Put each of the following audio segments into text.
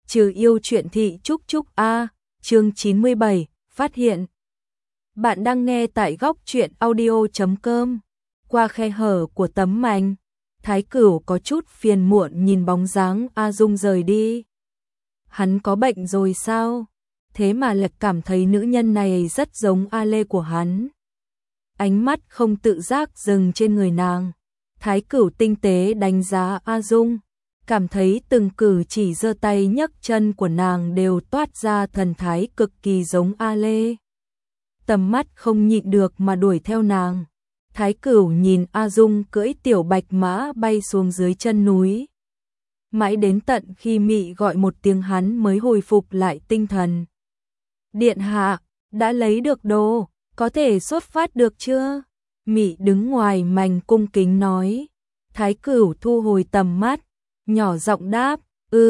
Trừ yêu truyện thị Trúc A, chương 97, phát hiện. Bạn đang nghe tại góc truyện audio.com. Qua khe hở của tấm mảnh, Thái Cửu có chút phiền muộn nhìn bóng dáng A Dung rời đi. Hắn có bệnh rồi sao? Thế mà lại cảm thấy nữ nhân này rất giống A Lê của hắn. Ánh mắt không tự giác dừng trên người nàng. Thái Cửu tinh tế đánh giá A Dung, cảm thấy từng cử chỉ giơ tay nhấc chân của nàng đều toát ra thần thái cực kỳ giống A Lê. Tầm mắt không nhịn được mà đuổi theo nàng. Thái Cửu nhìn A Dung cưỡi tiểu bạch mã bay xuống dưới chân núi. Mãi đến tận khi Mị gọi một tiếng hắn mới hồi phục lại tinh thần. Điện hạ, đã lấy được đồ, có thể xuất phát được chưa? Mị đứng ngoài mành cung kính nói. Thái Cửu thu hồi tầm mắt, nhỏ giọng đáp,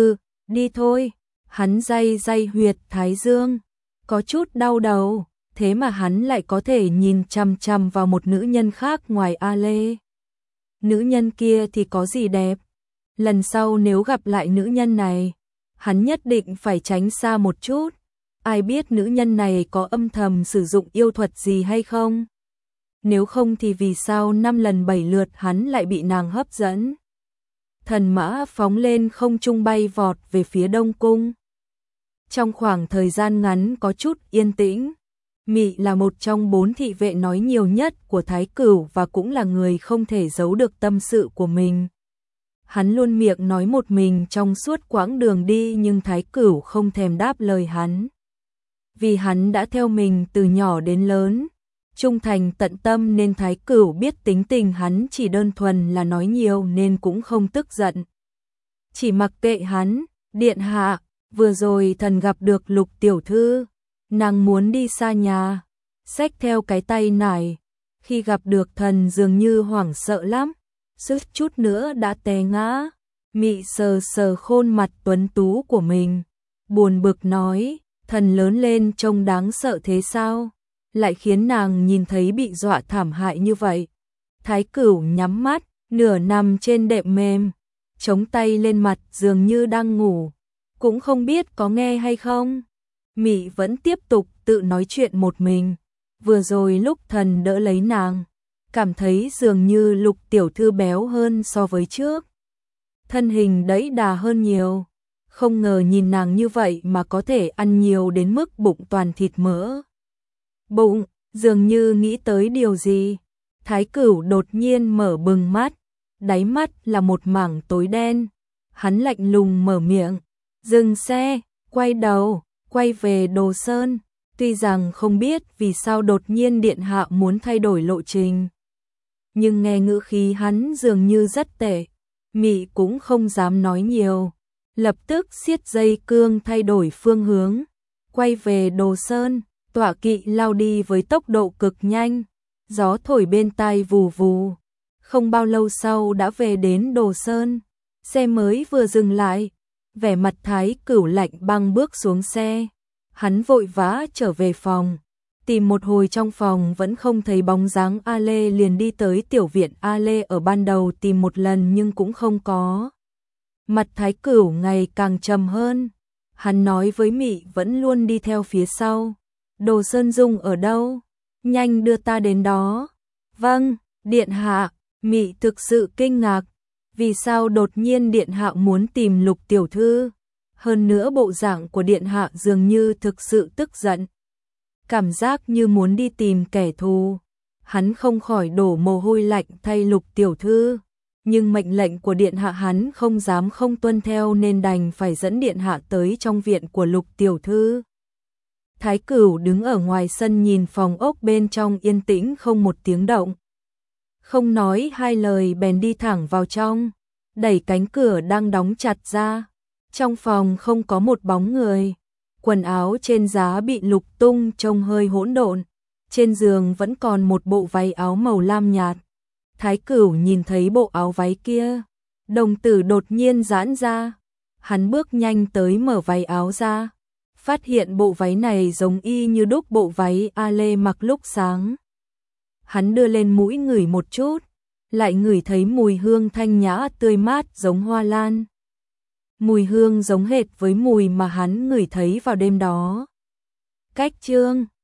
đi thôi. Hắn day huyệt thái dương, có chút đau đầu, thế mà hắn lại có thể nhìn chằm chằm vào một nữ nhân khác ngoài A Lê. Nữ nhân kia thì có gì đẹp? Lần sau nếu gặp lại nữ nhân này, hắn nhất định phải tránh xa một chút. Ai biết nữ nhân này có âm thầm sử dụng yêu thuật gì hay không? Nếu không thì vì sao 5 lần 7 lượt hắn lại bị nàng hấp dẫn? Thần mã phóng lên không trung bay vọt về phía Đông Cung. Trong khoảng thời gian ngắn có chút yên tĩnh, Mị là một trong 4 thị vệ nói nhiều nhất của Thái Cửu và cũng là người không thể giấu được tâm sự của mình. Hắn luôn miệng nói một mình trong suốt quãng đường đi nhưng Thái Cửu không thèm đáp lời hắn. Vì hắn đã theo mình từ nhỏ đến lớn, trung thành tận tâm nên Thái Cửu biết tính tình hắn chỉ đơn thuần là nói nhiều nên cũng không tức giận. Chỉ mặc kệ hắn, điện hạ, vừa rồi thần gặp được Lục tiểu thư, nàng muốn đi xa nhà, xách theo cái tay nải, khi gặp được thần dường như hoảng sợ lắm, suýt chút nữa đã té ngã. Mị sờ sờ khuôn mặt tuấn tú của mình, buồn bực nói, thần lớn lên trông đáng sợ thế sao? Lại khiến nàng nhìn thấy bị dọa thảm hại như vậy. Thái Cửu nhắm mắt, nửa nằm trên đệm mềm, chống tay lên mặt dường như đang ngủ, cũng không biết có nghe hay không. Mị vẫn tiếp tục tự nói chuyện một mình. Vừa rồi lúc thần đỡ lấy nàng, cảm thấy dường như Lục tiểu thư béo hơn so với trước. Thân hình đẫy đà hơn nhiều. Không ngờ nhìn nàng như vậy mà có thể ăn nhiều đến mức bụng toàn thịt mỡ. Bụng, dường như nghĩ tới điều gì. Thái Cửu đột nhiên mở bừng mắt, đáy mắt là một mảng tối đen. Hắn lạnh lùng mở miệng, dừng xe, quay đầu, quay về Đồ Sơn. Tuy rằng không biết vì sao đột nhiên điện hạ muốn thay đổi lộ trình, nhưng nghe ngữ khí hắn dường như rất tệ. Mị cũng không dám nói nhiều, lập tức siết dây cương thay đổi phương hướng, quay về Đồ Sơn. Tọa kỵ lao đi với tốc độ cực nhanh, gió thổi bên tai vù vù. Không bao lâu sau đã về đến Đồ Sơn. Xe mới vừa dừng lại, vẻ mặt Thái Cửu lạnh băng bước xuống xe. Hắn vội vã trở về phòng, tìm một hồi trong phòng vẫn không thấy bóng dáng A Lê, liền đi tới tiểu viện A Lê ở ban đầu tìm một lần nhưng cũng không có. Mặt Thái Cửu ngày càng trầm hơn. Hắn nói với Mị vẫn luôn đi theo phía sau, Đồ Sơn Dung ở đâu? Nhanh đưa ta đến đó. Vâng, điện hạ. Mị thực sự kinh ngạc. Vì sao đột nhiên điện hạ muốn tìm Lục tiểu thư? Hơn nữa bộ dạng của điện hạ dường như thực sự tức giận. Cảm giác như muốn đi tìm kẻ thù. Hắn không khỏi đổ mồ hôi lạnh thay Lục tiểu thư. Nhưng mệnh lệnh của điện hạ hắn không dám không tuân theo nên đành phải dẫn điện hạ tới trong viện của Lục tiểu thư. Thái Cửu đứng ở ngoài sân nhìn phòng ốc bên trong yên tĩnh không một tiếng động. Không nói hai lời bèn đi thẳng vào trong, đẩy cánh cửa đang đóng chặt ra. Trong phòng không có một bóng người. Quần áo trên giá bị lục tung trông hơi hỗn độn. Trên giường vẫn còn một bộ váy áo màu lam nhạt. Thái Cửu nhìn thấy bộ áo váy kia, đồng tử đột nhiên giãn ra. Hắn bước nhanh tới mở váy áo ra, phát hiện bộ váy này giống y như đúc bộ váy A Lê mặc lúc sáng. Hắn đưa lên mũi ngửi một chút, lại ngửi thấy mùi hương thanh nhã tươi mát giống hoa lan. Mùi hương giống hệt với mùi mà hắn ngửi thấy vào đêm đó. Cách chương